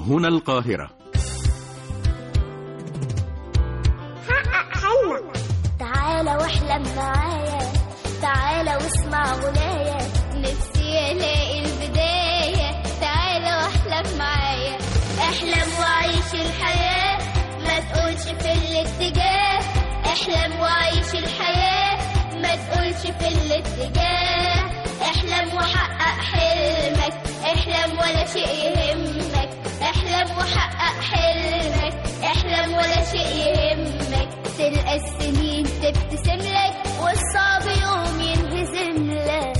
هنا القاهرة. حقق حلمك، تعالى واحلم معايا، تعالى واسمع غنايا، نفسي الاقي البداية، تعالى واحلم معايا، احلم وعيش الحياة، ما تقولش في الاتجاه، احلم وعيش الحياة، ما تقولش في الاتجاه، احلم وحقق حلمك، احلم ولا شيء يهمك، احلم وحقق حلمك، احلم ولا شيء يهمك، تلقى السنين تبتسم لك والصعب يوم ينهزم لك.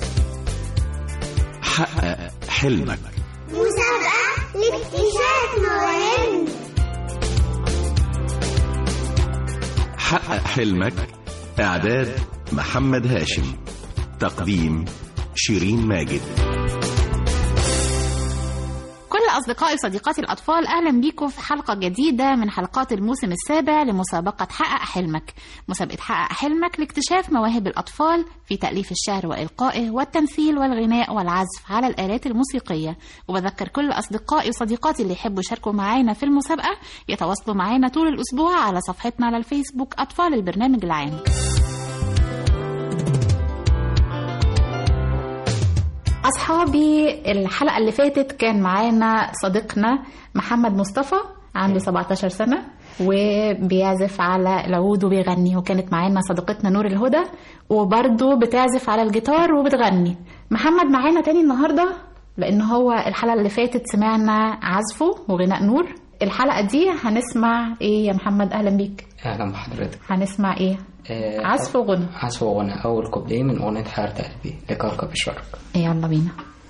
حقق حلمك، مسابقة لاكتشاف مواهب. حقق حلمك، إعداد محمد هاشم، تقديم شيرين ماجد. كل أصدقائي وصديقاتي الأطفال، أهلا بيكم في حلقة جديدة من حلقات الموسم السابع لمسابقة حقق حلمك. مسابقة حقق حلمك لاكتشاف مواهب الأطفال في تأليف الشعر وإلقائه والتمثيل والغناء والعزف على الآلات الموسيقية. وبذكر كل أصدقائي وصديقاتي اللي يحبوا يشاركوا معانا في المسابقة يتواصلوا معانا طول الأسبوع على صفحتنا على الفيسبوك أطفال البرنامج العام. أصحابي، الحلقة اللي فاتت كان معانا صديقنا محمد مصطفى، عنده 17 سنة وبيعزف على العود وبيغني، وكانت معانا صديقتنا نور الهدى وبرضه بتعزف على الجيتار وبتغني. محمد معانا تاني النهاردة لأن هو الحلقة اللي فاتت سمعنا عزفه وغناء نور. الحلقة دي هنسمع إيه يا محمد؟ أهلا بيك. أهلا بحضرتك. هنسمع إيه؟ عزف وغنى. عزف وغنى، أول كوبليه من أغنية حارة قلبي لكوكب الشرق. يلا بينا.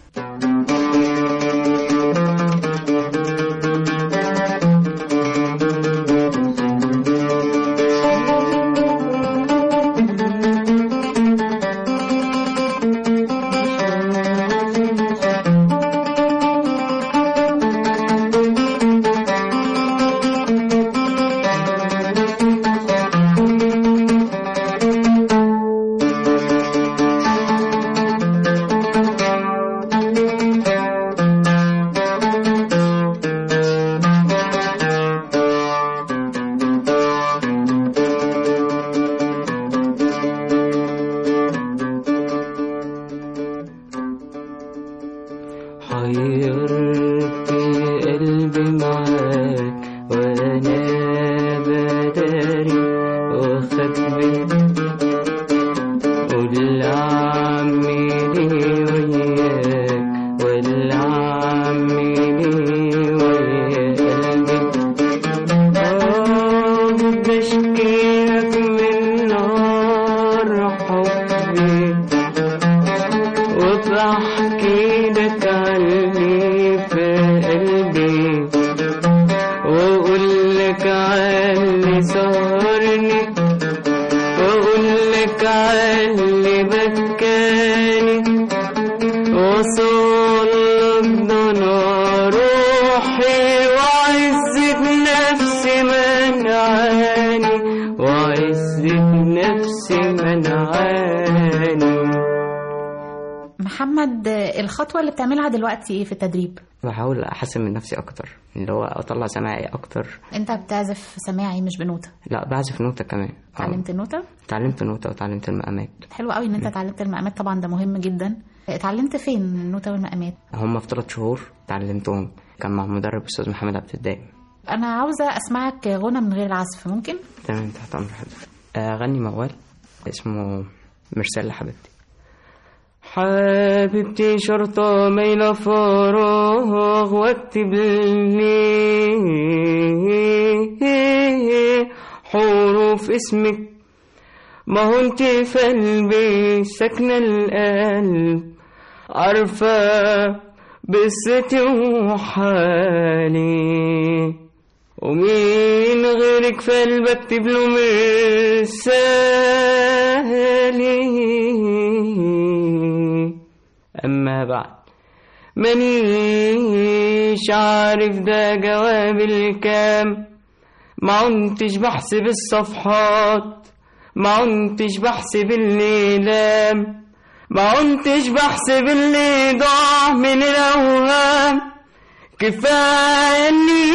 محمد، الخطوة اللي بتعملها دلوقتي في التدريب؟ بحاول أحسن من نفسي أكتر، اللي هو أطلع سماعي أكتر. أنت بتعزف سماعي مش بنوتة؟ لا، بعزف نوتة كمان. اتعلمت النوتة؟ اتعلمت النوتة واتعلمت المقامات. حلو قوي إن أنت اتعلمت المقامات، طبعا ده مهم جدا. اتعلمت فين النوتة والمقامات؟ هم في 3 شهور اتعلمتهم، كان مع مدرب أستاذ محمد عبد الدائم. أنا عاوزة أسمعك غنى من غير العزف، ممكن؟ تمام، تحت أمر حضرتك. أغني موال اسمه مرسال لحبيبتي. حبيبتي شرطة ميلة فراغ واكتب لي حروف اسمك، ما هو انت في قلبي ساكنة القلب، عارفة قصتي وحالي، ومين غيرك في قلبي اكتب له مرسالي. أما بعد مانيش عارف ده جواب الكام، ما عنتش بحسب الصفحات، ما عنتش بحسب الليلام، ما عنتش بحسب اللي ضاع من الأوهام، كفاية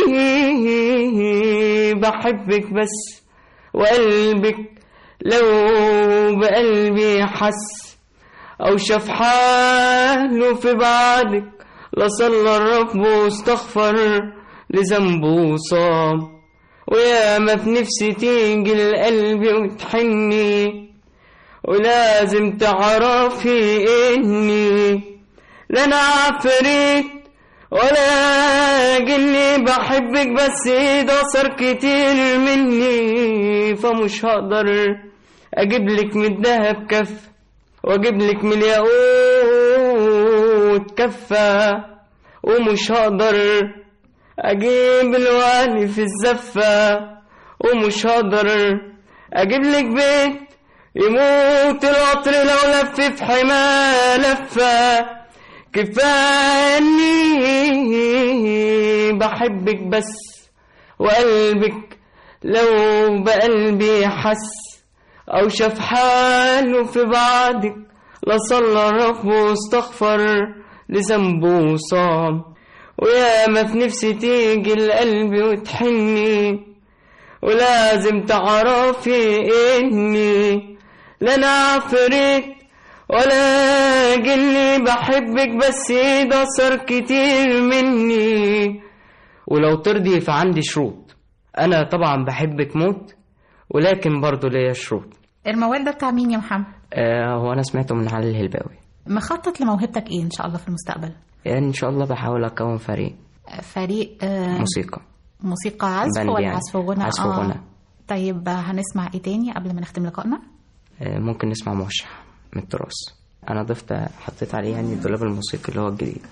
إني بحبك بس، وقلبك لو بقلبي حس أو شاف حاله في بعدك لصلى الرب واستغفر لذنبه وصام. ويا ما في نفسي تيجي لقلبي وتحني، ولازم تعرفي إني لا أنا عفريت ولا جني، بحبك بس ده صار كتير مني. فمش هقدر اجيب لك من الدهب كف، واجيب لك من الياقوت كفة، ومش هقدر اجيب الوالي في الزفة، ومش هقدر اجيب لك بيت يموت القطر لو لف في حماه لفة. كفاية إني بحبك بس، وقلبك لو بقلبي حس أو شاف حاله في بعدك لصلى الرب واستغفر لذنبه وصام. ويا ما في نفسي تيجي لقلبي وتحني، ولازم تعرفي إني لا أنا عفريت ولا جني، بحبك بس ده صار كتير مني. ولو ترضي فعندي شروط، أنا طبعا بحبك موت، ولكن برضو ليا شروط. الموال ده بتاع مين يا محمد؟ هو أنا سمعته من علي الهلباوي. مخطط لموهبتك إيه إن شاء الله في المستقبل؟ يعني إن شاء الله بحاول أكون فريق موسيقى عزف ولا يعني. عزف وغنى؟ عزف وغنى. طيب هنسمع إيه تاني قبل ما نختم لقائنا؟ ممكن نسمع موشح من التراث. أنا حطيت عليه يعني الدولاب الموسيقي اللي هو الجديد.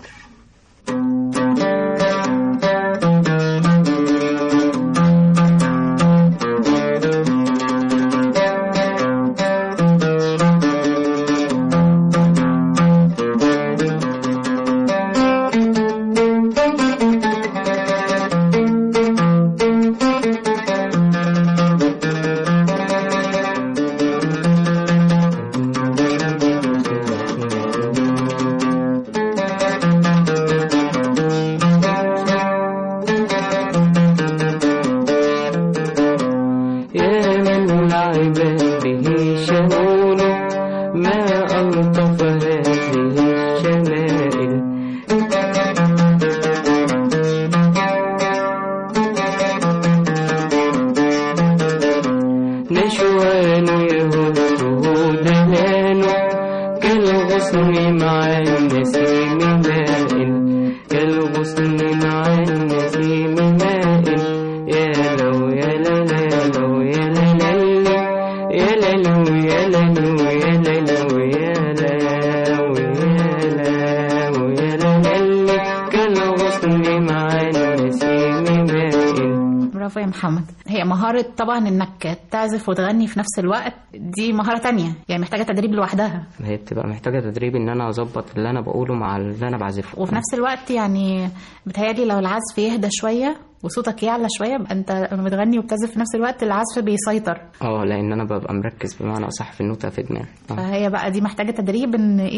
طبعا انك تعزف وتغني في نفس الوقت دي مهارة تانية، يعني محتاجة تدريب لوحدها. هي بتبقى محتاجة تدريب ان انا اظبط اللي انا بقوله مع اللي انا بعزفه، وفي نفس الوقت يعني بتهيألي لو العزف يهدى شوية وصوتك يعلى شوية يبقى انت لما بتغني وبتعزف في نفس الوقت العزف بيسيطر. لان انا ببقى مركز بمعنى اصح في النوتة في دماغي. فهي بقى دي محتاجة تدريب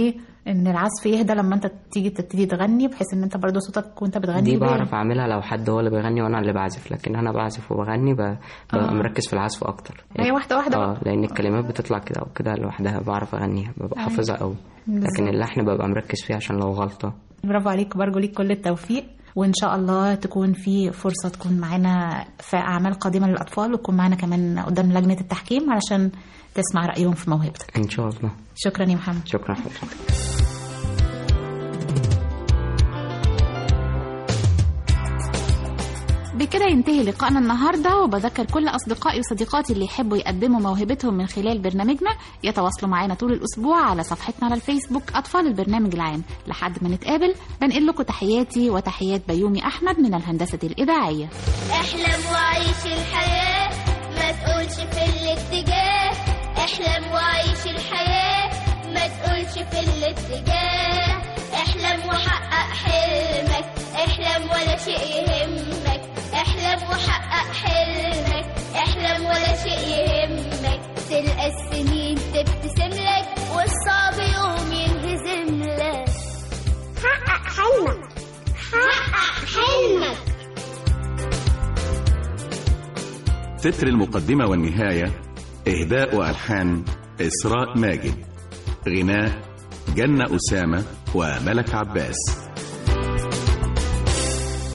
ان العزف يهدى لما انت تبتدي تغني، بحيث ان انت برضو صوتك وانت بتغني دي بعرف اعملها لو حد هو اللي بيغني وانا اللي بعزف، لكن انا بعزف وبغني ببقى مركز في العزف اكتر. هي واحدة واحدة لان الكلمات بتطلع كده وكده لوحدها بعرف اغنيها، ببقى حافظها قوي، لكن اللحن ببقى مركز فيه عشان لو غلطة. برافو عليك، برجو ليك كل التوفيق، وإن شاء الله تكون في فرصة تكون معنا في أعمال قادمة للأطفال، وتكون معنا كمان قدام لجنة التحكيم علشان تسمع رأيهم في موهبتك إن شاء الله. شكرا يا محمد. شكرا حضرتك. بكده ينتهي لقائنا النهاردة، وبذكر كل أصدقائي وصديقاتي اللي يحبوا يقدموا موهبتهم من خلال برنامجنا يتواصلوا معنا طول الأسبوع على صفحتنا على الفيسبوك أطفال البرنامج العام. لحد ما نتقابل بنقل لكم تحياتي وتحيات بيومي أحمد من الهندسة الإذاعية. احلم وعيش الحياة، ما تقولش في الاتجاه. احلم وعيش الحياة، ما تقولش في الاتجاه. احلم وحقق حلمك، احلم ولا شيء يهمك. احلم وحقق حلمك، احلم ولا شيء يهمك. تلقى السنين تبتسم لك، والصعب يوم ينهزم لك. حقق حلمك، حقق حلمك. تتر المقدمة والنهاية إهداء وألحان إسراء ماجد، غناء جنة أسامة وملك عباس.